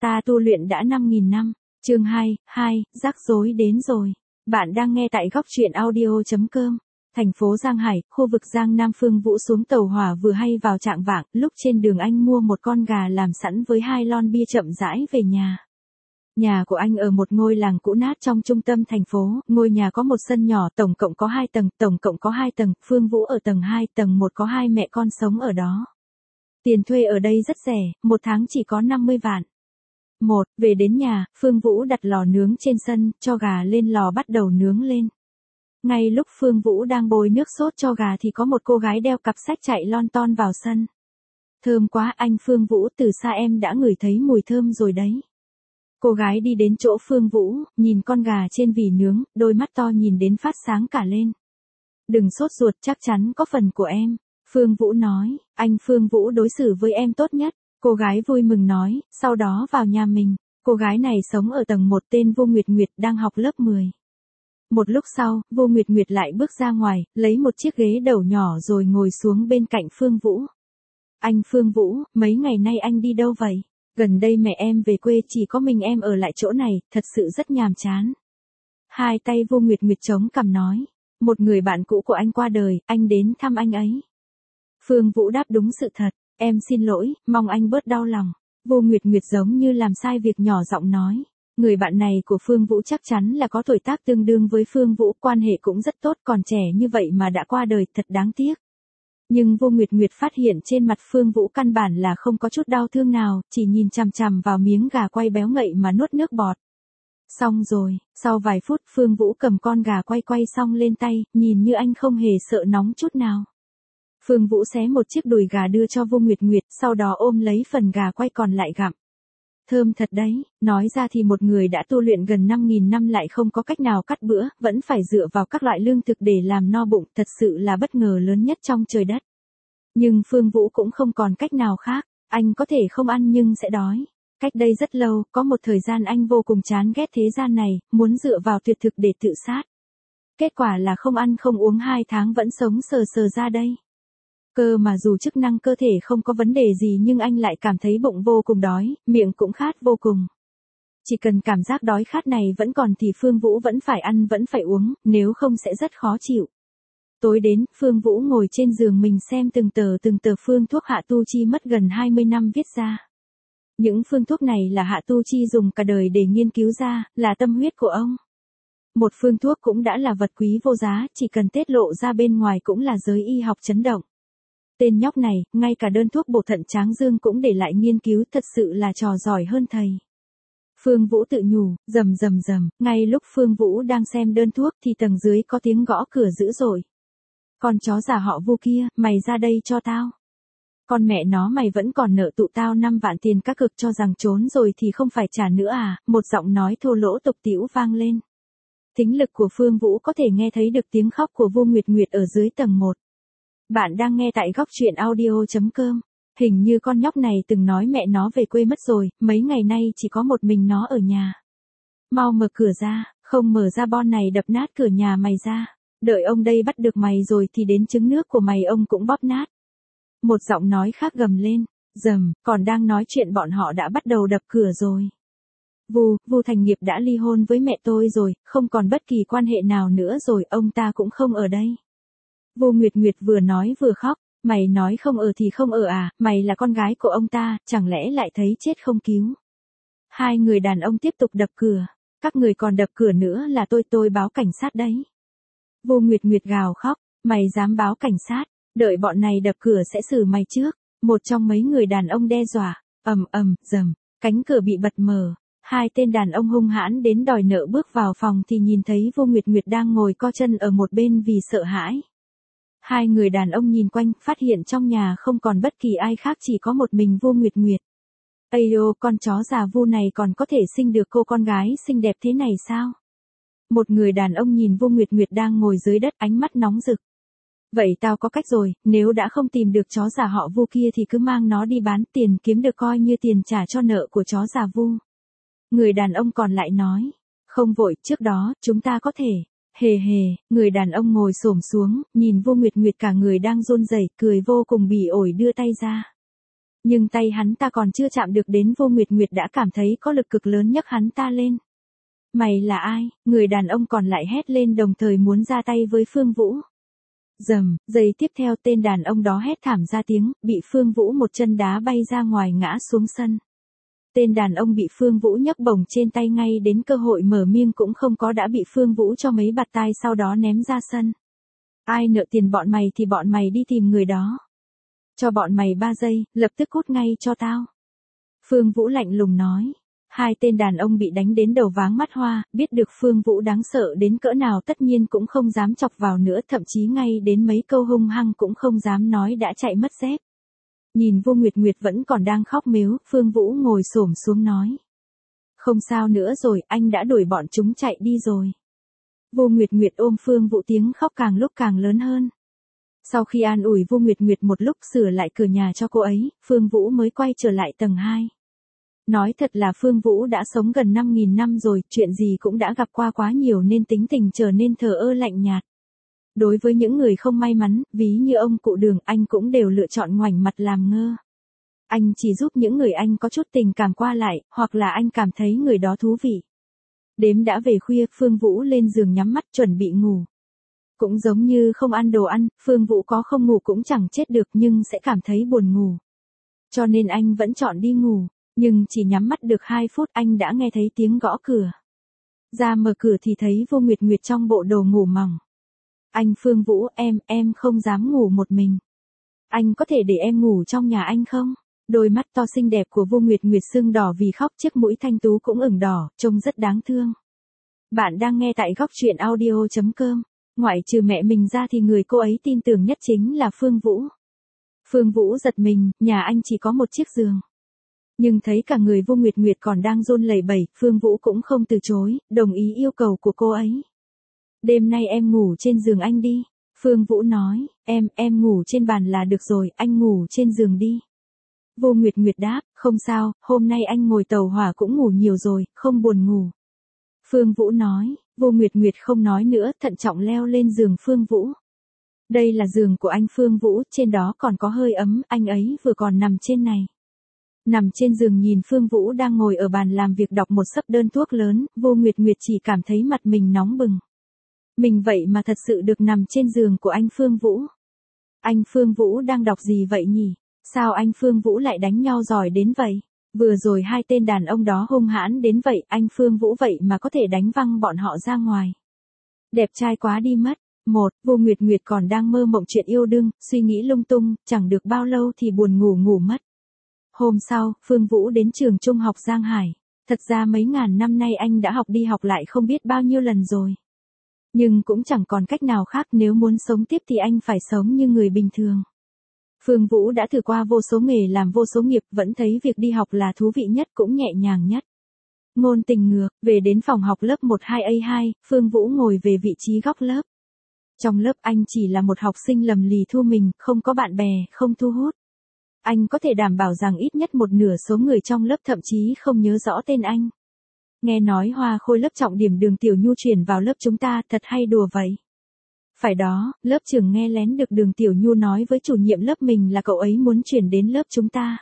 Ta tu luyện đã 5.000 năm. Chương 2, rắc rối đến rồi. Bạn đang nghe tại góc truyện audio.com. Thành phố Giang Hải, khu vực Giang Nam. Phương Vũ xuống tàu hỏa vừa hay vào trạng vạng, lúc trên đường anh mua một con gà làm sẵn với 2 lon bia chậm rãi về nhà. Nhà của anh ở một ngôi làng cũ nát trong trung tâm thành phố, ngôi nhà có một sân nhỏ, tổng cộng có 2 tầng, Phương Vũ ở tầng 2, tầng 1 có 2 mẹ con sống ở đó. Tiền thuê ở đây rất rẻ, một tháng chỉ có 50 vạn. Về đến nhà, Phương Vũ đặt lò nướng trên sân, cho gà lên lò bắt đầu nướng lên. Ngay lúc Phương Vũ đang bôi nước sốt cho gà thì có một cô gái đeo cặp sách chạy lon ton vào sân. Thơm quá anh Phương Vũ, từ xa em đã ngửi thấy mùi thơm rồi đấy. Cô gái đi đến chỗ Phương Vũ, nhìn con gà trên vỉ nướng, đôi mắt to nhìn đến phát sáng cả lên. Đừng sốt ruột, chắc chắn có phần của em. Phương Vũ nói, anh Phương Vũ đối xử với em tốt nhất. Cô gái vui mừng nói, sau đó vào nhà mình. Cô gái này sống ở tầng 1 tên Vô Nguyệt Nguyệt đang học lớp 10. Một lúc sau, Vô Nguyệt Nguyệt lại bước ra ngoài, lấy một chiếc ghế đầu nhỏ rồi ngồi xuống bên cạnh Phương Vũ. Anh Phương Vũ, mấy ngày nay anh đi đâu vậy? Gần đây mẹ em về quê chỉ có mình em ở lại chỗ này, thật sự rất nhàm chán. Hai tay Vô Nguyệt Nguyệt chống cằm nói, một người bạn cũ của anh qua đời, anh đến thăm anh ấy. Phương Vũ đáp đúng sự thật, em xin lỗi, mong anh bớt đau lòng. Vô Nguyệt Nguyệt giống như làm sai việc nhỏ giọng nói, người bạn này của Phương Vũ chắc chắn là có tuổi tác tương đương với Phương Vũ, quan hệ cũng rất tốt, còn trẻ như vậy mà đã qua đời, thật đáng tiếc. Nhưng Vô Nguyệt Nguyệt phát hiện trên mặt Phương Vũ căn bản là không có chút đau thương nào, chỉ nhìn chằm chằm vào miếng gà quay béo ngậy mà nuốt nước bọt. Xong rồi, sau vài phút Phương Vũ cầm con gà quay xong lên tay, nhìn như anh không hề sợ nóng chút nào. Phương Vũ xé một chiếc đùi gà đưa cho Vô Nguyệt Nguyệt, sau đó ôm lấy phần gà quay còn lại gặm. Thơm thật đấy, nói ra thì một người đã tu luyện gần 5.000 năm lại không có cách nào cắt bữa, vẫn phải dựa vào các loại lương thực để làm no bụng, thật sự là bất ngờ lớn nhất trong trời đất. Nhưng Phương Vũ cũng không còn cách nào khác, anh có thể không ăn nhưng sẽ đói. Cách đây rất lâu, có một thời gian anh vô cùng chán ghét thế gian này, muốn dựa vào tuyệt thực để tự sát. Kết quả là không ăn không uống 2 tháng vẫn sống sờ sờ ra đây. Cơ mà dù chức năng cơ thể không có vấn đề gì nhưng anh lại cảm thấy bụng vô cùng đói, miệng cũng khát vô cùng. Chỉ cần cảm giác đói khát này vẫn còn thì Phương Vũ vẫn phải ăn vẫn phải uống, nếu không sẽ rất khó chịu. Tối đến, Phương Vũ ngồi trên giường mình xem từng tờ phương thuốc Hạ Tu Chi mất gần 20 năm viết ra. Những phương thuốc này là Hạ Tu Chi dùng cả đời để nghiên cứu ra, là tâm huyết của ông. Một phương thuốc cũng đã là vật quý vô giá, chỉ cần tiết lộ ra bên ngoài cũng là giới y học chấn động. Tên nhóc này, ngay cả đơn thuốc bổ thận tráng dương cũng để lại nghiên cứu, thật sự là trò giỏi hơn thầy. Phương Vũ tự nhủ, rầm, ngay lúc Phương Vũ đang xem đơn thuốc thì tầng dưới có tiếng gõ cửa dữ dội. Con chó già họ Vu kia, mày ra đây cho tao. Con mẹ nó mày vẫn còn nợ tụi tao 5 vạn tiền các cược, cho rằng trốn rồi thì không phải trả nữa à, một giọng nói thô lỗ tục tĩu vang lên. Thính lực của Phương Vũ có thể nghe thấy được tiếng khóc của Vô Nguyệt Nguyệt ở dưới tầng 1. Bạn đang nghe tại góc truyện audio.com. Hình như con nhóc này từng nói mẹ nó về quê mất rồi, mấy ngày nay chỉ có một mình nó ở nhà. Mau mở cửa ra, không mở ra bon này đập nát cửa nhà mày ra. Đợi ông đây bắt được mày rồi thì đến trứng nước của mày ông cũng bóp nát. Một giọng nói khác gầm lên, còn đang nói chuyện bọn họ đã bắt đầu đập cửa rồi. Vu Thành Nghiệp đã ly hôn với mẹ tôi rồi, không còn bất kỳ quan hệ nào nữa rồi, ông ta cũng không ở đây. Vô Nguyệt Nguyệt vừa nói vừa khóc, mày nói không ở thì không ở à, mày là con gái của ông ta, chẳng lẽ lại thấy chết không cứu. Hai người đàn ông tiếp tục đập cửa, các người còn đập cửa nữa là tôi báo cảnh sát đấy. Vô Nguyệt Nguyệt gào khóc, mày dám báo cảnh sát, đợi bọn này đập cửa sẽ xử mày trước. Một trong mấy người đàn ông đe dọa, cánh cửa bị bật mở. Hai tên đàn ông hung hãn đến đòi nợ bước vào phòng thì nhìn thấy Vô Nguyệt Nguyệt đang ngồi co chân ở một bên vì sợ hãi. Hai người đàn ông nhìn quanh, phát hiện trong nhà không còn bất kỳ ai khác, chỉ có một mình Vô Nguyệt Nguyệt. Ây đô, con chó già Vu này còn có thể sinh được cô con gái xinh đẹp thế này sao? Một người đàn ông nhìn Vô Nguyệt Nguyệt đang ngồi dưới đất, ánh mắt nóng rực. Vậy tao có cách rồi, nếu đã không tìm được chó già họ Vu kia thì cứ mang nó đi bán, tiền kiếm được coi như tiền trả cho nợ của chó già Vu. Người đàn ông còn lại nói, không vội, trước đó, chúng ta có thể. Người đàn ông ngồi xổm xuống, nhìn Vô Nguyệt Nguyệt cả người đang run rẩy, cười vô cùng bỉ ổi đưa tay ra. Nhưng tay hắn ta còn chưa chạm được đến Vô Nguyệt Nguyệt đã cảm thấy có lực cực lớn nhấc hắn ta lên. Mày là ai? Người đàn ông còn lại hét lên đồng thời muốn ra tay với Phương Vũ. Rầm, giây tiếp theo tên đàn ông đó hét thảm ra tiếng, bị Phương Vũ một chân đá bay ra ngoài ngã xuống sân. Tên đàn ông bị Phương Vũ nhấc bổng trên tay ngay đến cơ hội mở miệng cũng không có đã bị Phương Vũ cho mấy bạt tai sau đó ném ra sân. Ai nợ tiền bọn mày thì bọn mày đi tìm người đó. Cho bọn mày 3 giây, lập tức cút ngay cho tao. Phương Vũ lạnh lùng nói. Hai tên đàn ông bị đánh đến đầu váng mắt hoa, biết được Phương Vũ đáng sợ đến cỡ nào tất nhiên cũng không dám chọc vào nữa, thậm chí ngay đến mấy câu hung hăng cũng không dám nói đã chạy mất dép. Nhìn Vô Nguyệt Nguyệt vẫn còn đang khóc mếu, Phương Vũ ngồi xổm xuống nói. Không sao nữa rồi, anh đã đuổi bọn chúng chạy đi rồi. Vô Nguyệt Nguyệt ôm Phương Vũ tiếng khóc càng lúc càng lớn hơn. Sau khi an ủi Vô Nguyệt Nguyệt một lúc sửa lại cửa nhà cho cô ấy, Phương Vũ mới quay trở lại tầng 2. Nói thật là Phương Vũ đã sống gần 5.000 năm rồi, chuyện gì cũng đã gặp qua quá nhiều nên tính tình trở nên thờ ơ lạnh nhạt. Đối với những người không may mắn, ví như ông cụ Đường, anh cũng đều lựa chọn ngoảnh mặt làm ngơ. Anh chỉ giúp những người anh có chút tình cảm qua lại, hoặc là anh cảm thấy người đó thú vị. Đêm đã về khuya, Phương Vũ lên giường nhắm mắt chuẩn bị ngủ. Cũng giống như không ăn đồ ăn, Phương Vũ có không ngủ cũng chẳng chết được nhưng sẽ cảm thấy buồn ngủ. Cho nên anh vẫn chọn đi ngủ, nhưng chỉ nhắm mắt được 2 phút anh đã nghe thấy tiếng gõ cửa. Ra mở cửa thì thấy Vô Nguyệt Nguyệt trong bộ đồ ngủ mỏng. Anh Phương Vũ, em không dám ngủ một mình. Anh có thể để em ngủ trong nhà anh không? Đôi mắt to xinh đẹp của Vô Nguyệt Nguyệt sưng đỏ vì khóc, chiếc mũi thanh tú cũng ửng đỏ, trông rất đáng thương. Bạn đang nghe tại góc truyện audio.com. Ngoại trừ mẹ mình ra thì người cô ấy tin tưởng nhất chính là Phương Vũ. Phương Vũ giật mình, nhà anh chỉ có một chiếc giường. Nhưng thấy cả người Vô Nguyệt Nguyệt còn đang run lẩy bẩy, Phương Vũ cũng không từ chối, đồng ý yêu cầu của cô ấy. Đêm nay em ngủ trên giường anh đi. Phương Vũ nói, em ngủ trên bàn là được rồi, anh ngủ trên giường đi. Vô Nguyệt Nguyệt đáp, không sao, hôm nay anh ngồi tàu hỏa cũng ngủ nhiều rồi, không buồn ngủ. Phương Vũ nói, Vô Nguyệt Nguyệt không nói nữa, thận trọng leo lên giường Phương Vũ. Đây là giường của anh Phương Vũ, trên đó còn có hơi ấm, anh ấy vừa còn nằm trên này. Nằm trên giường nhìn Phương Vũ đang ngồi ở bàn làm việc đọc một xấp đơn thuốc lớn, Vô Nguyệt Nguyệt chỉ cảm thấy mặt mình nóng bừng. Mình vậy mà thật sự được nằm trên giường của anh Phương Vũ. Anh Phương Vũ đang đọc gì vậy nhỉ? Sao anh Phương Vũ lại đánh nhau giỏi đến vậy? Vừa rồi hai tên đàn ông đó hung hãn đến vậy, anh Phương Vũ vậy mà có thể đánh văng bọn họ ra ngoài. Đẹp trai quá đi mất. Vô Nguyệt Nguyệt còn đang mơ mộng chuyện yêu đương, suy nghĩ lung tung, chẳng được bao lâu thì buồn ngủ mất. Hôm sau, Phương Vũ đến trường trung học Giang Hải. Thật ra mấy ngàn năm nay anh đã học đi học lại không biết bao nhiêu lần rồi. Nhưng cũng chẳng còn cách nào khác, nếu muốn sống tiếp thì anh phải sống như người bình thường. Phương Vũ đã thử qua vô số nghề làm vô số nghiệp, vẫn thấy việc đi học là thú vị nhất cũng nhẹ nhàng nhất. Ngôn tình ngược, về đến phòng học lớp 12A2, Phương Vũ ngồi về vị trí góc lớp. Trong lớp anh chỉ là một học sinh lầm lì thu mình, không có bạn bè, không thu hút. Anh có thể đảm bảo rằng ít nhất một nửa số người trong lớp thậm chí không nhớ rõ tên anh. Nghe nói Hoa Khôi lớp trọng điểm Đường Tiểu Nhu chuyển vào lớp chúng ta, thật hay đùa vậy. Phải đó, lớp trưởng nghe lén được Đường Tiểu Nhu nói với chủ nhiệm lớp mình là cậu ấy muốn chuyển đến lớp chúng ta.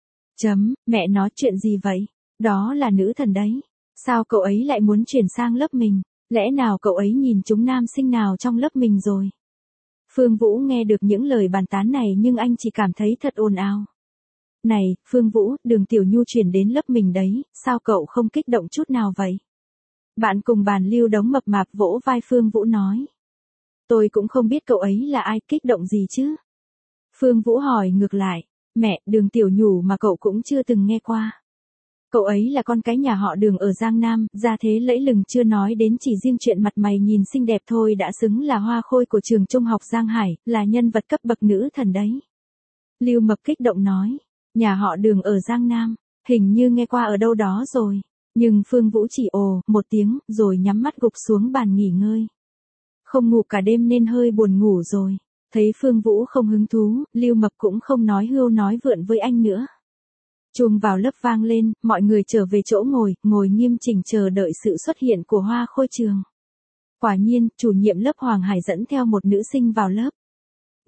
Mẹ nói chuyện gì vậy? Đó là nữ thần đấy. Sao cậu ấy lại muốn chuyển sang lớp mình? Lẽ nào cậu ấy nhìn chúng nam sinh nào trong lớp mình rồi? Phương Vũ nghe được những lời bàn tán này nhưng anh chỉ cảm thấy thật ồn ào. Này, Phương Vũ, Đường Tiểu Nhu chuyển đến lớp mình đấy, sao cậu không kích động chút nào vậy? Bạn cùng bàn Lưu Đống mập mạp vỗ vai Phương Vũ nói. Tôi cũng không biết cậu ấy là ai, kích động gì chứ? Phương Vũ hỏi ngược lại, mẹ, Đường Tiểu Nhu mà cậu cũng chưa từng nghe qua. Cậu ấy là con cái nhà họ Đường ở Giang Nam, gia thế lẫy lừng, chưa nói đến chỉ riêng chuyện mặt mày nhìn xinh đẹp thôi đã xứng là hoa khôi của trường trung học Giang Hải, là nhân vật cấp bậc nữ thần đấy. Lưu Mập kích động nói, nhà họ Đường ở Giang Nam, hình như nghe qua ở đâu đó rồi. Nhưng Phương Vũ chỉ ồ một tiếng, rồi nhắm mắt gục xuống bàn nghỉ ngơi. Không ngủ cả đêm nên hơi buồn ngủ rồi. Thấy Phương Vũ không hứng thú, Lưu Mập cũng không nói hưu nói vượn với anh nữa. Chuông vào lớp vang lên, mọi người trở về chỗ ngồi nghiêm chỉnh chờ đợi sự xuất hiện của Hoa Khôi trường. Quả nhiên, chủ nhiệm lớp Hoàng Hải dẫn theo một nữ sinh vào lớp.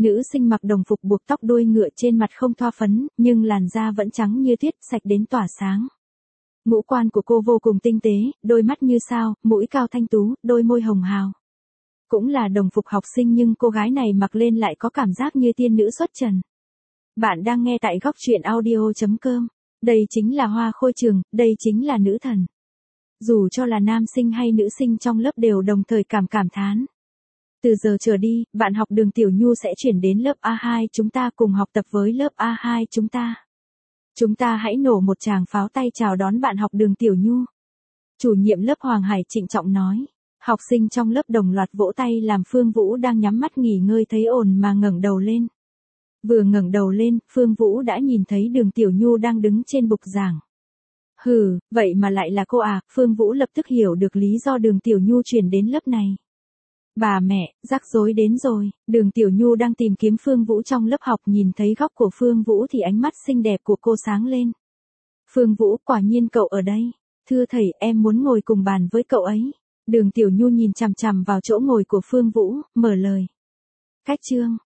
Nữ sinh mặc đồng phục buộc tóc đuôi ngựa, trên mặt không thoa phấn, nhưng làn da vẫn trắng như tuyết, sạch đến tỏa sáng. Ngũ quan của cô vô cùng tinh tế, đôi mắt như sao, mũi cao thanh tú, đôi môi hồng hào. Cũng là đồng phục học sinh nhưng cô gái này mặc lên lại có cảm giác như tiên nữ xuất trần. Bạn đang nghe tại góc truyện audio.com. Đây chính là Hoa Khôi Trường, đây chính là nữ thần. Dù cho là nam sinh hay nữ sinh trong lớp đều đồng thời cảm thán. Từ giờ trở đi, bạn học Đường Tiểu Nhu sẽ chuyển đến lớp A2, chúng ta cùng học tập với lớp A2 chúng ta. Chúng ta hãy nổ một tràng pháo tay chào đón bạn học Đường Tiểu Nhu. Chủ nhiệm lớp Hoàng Hải trịnh trọng nói. Học sinh trong lớp đồng loạt vỗ tay làm Phương Vũ đang nhắm mắt nghỉ ngơi thấy ồn mà ngẩng đầu lên. Vừa ngẩng đầu lên, Phương Vũ đã nhìn thấy Đường Tiểu Nhu đang đứng trên bục giảng. Hừ, vậy mà lại là cô à, Phương Vũ lập tức hiểu được lý do Đường Tiểu Nhu chuyển đến lớp này. Bà mẹ, rắc rối đến rồi, Đường Tiểu Nhu đang tìm kiếm Phương Vũ trong lớp học, nhìn thấy góc của Phương Vũ thì ánh mắt xinh đẹp của cô sáng lên. Phương Vũ, quả nhiên cậu ở đây. Thưa thầy, em muốn ngồi cùng bàn với cậu ấy. Đường Tiểu Nhu nhìn chằm chằm vào chỗ ngồi của Phương Vũ, mở lời. Cách chương.